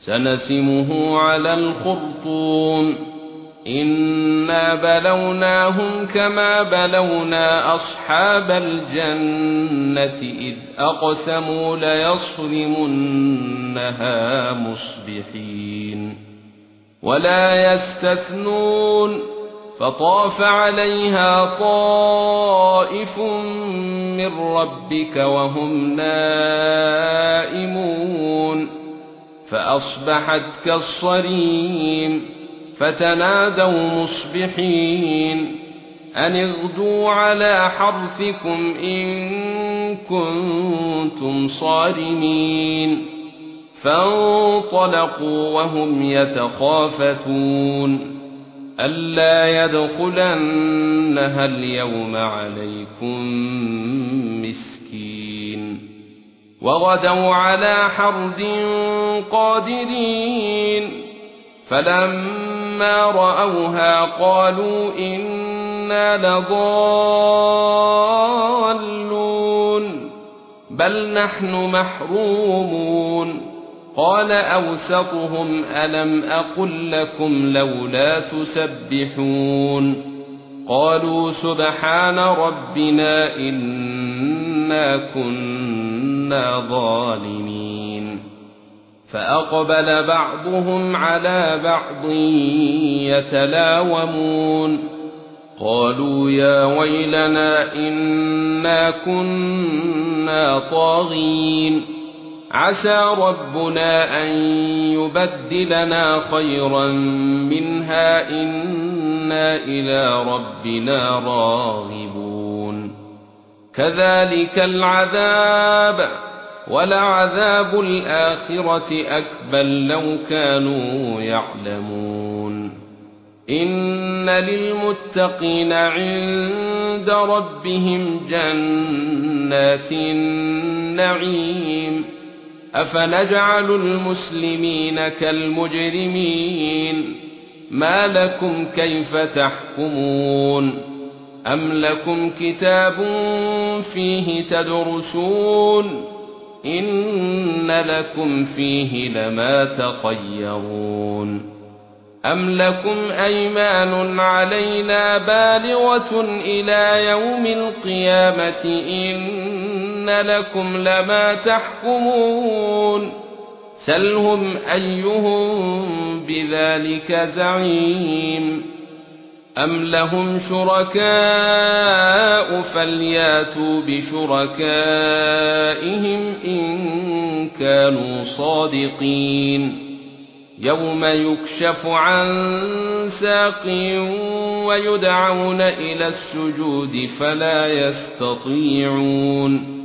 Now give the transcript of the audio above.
سنسمه على الخرطوم إنا بلوناهم كما بلونا أصحاب الجنة إذ أقسموا ليصرمنها مصبحين ولا يستثنون فطاف عليها طائف من ربك وهم نائمون فأصبحت كالصريم فتنادوا مصبحين أن اغدوا على حرثكم إن كنتم صارمين فانطلقوا وهم يتخافتون ألا يدخلنها اليوم عليكم مسكين وغدوا على حرد قادرين فلما رأوها قالوا إنا لضالون بل نحن محرومون قال أوسطهم ألم أقل لكم لولا تسبحون قالوا سبحان ربنا إنا كنا ظالمين فأقبل بعضهم على بعض يتلاومون قالوا يا ويلنا إنا كنا طاغين عسى ربنا أن يبدلنا خيرا منها إنا إلى ربنا راغبون كذلك العذاب ولعذاب الآخرة أكبر لو كانوا يعلمون إن للمتقين عند ربهم جنات النعيم أفنجعل المسلمين كالمجرمين ما لكم كيف تحكمون أم لكم كتاب فيه تدرسون إن لكم فيه لما تخيرون أم لكم أيمان علينا بالغة إلى يوم القيامة إن لكم لما تحكمون سلهم أيهم بذلك زعيم أم لهم شركاء فلياتوا بشركائهم إن كانوا صادقين يوم يكشف عن ساق ويدعون إلى السجود فلا يستطيعون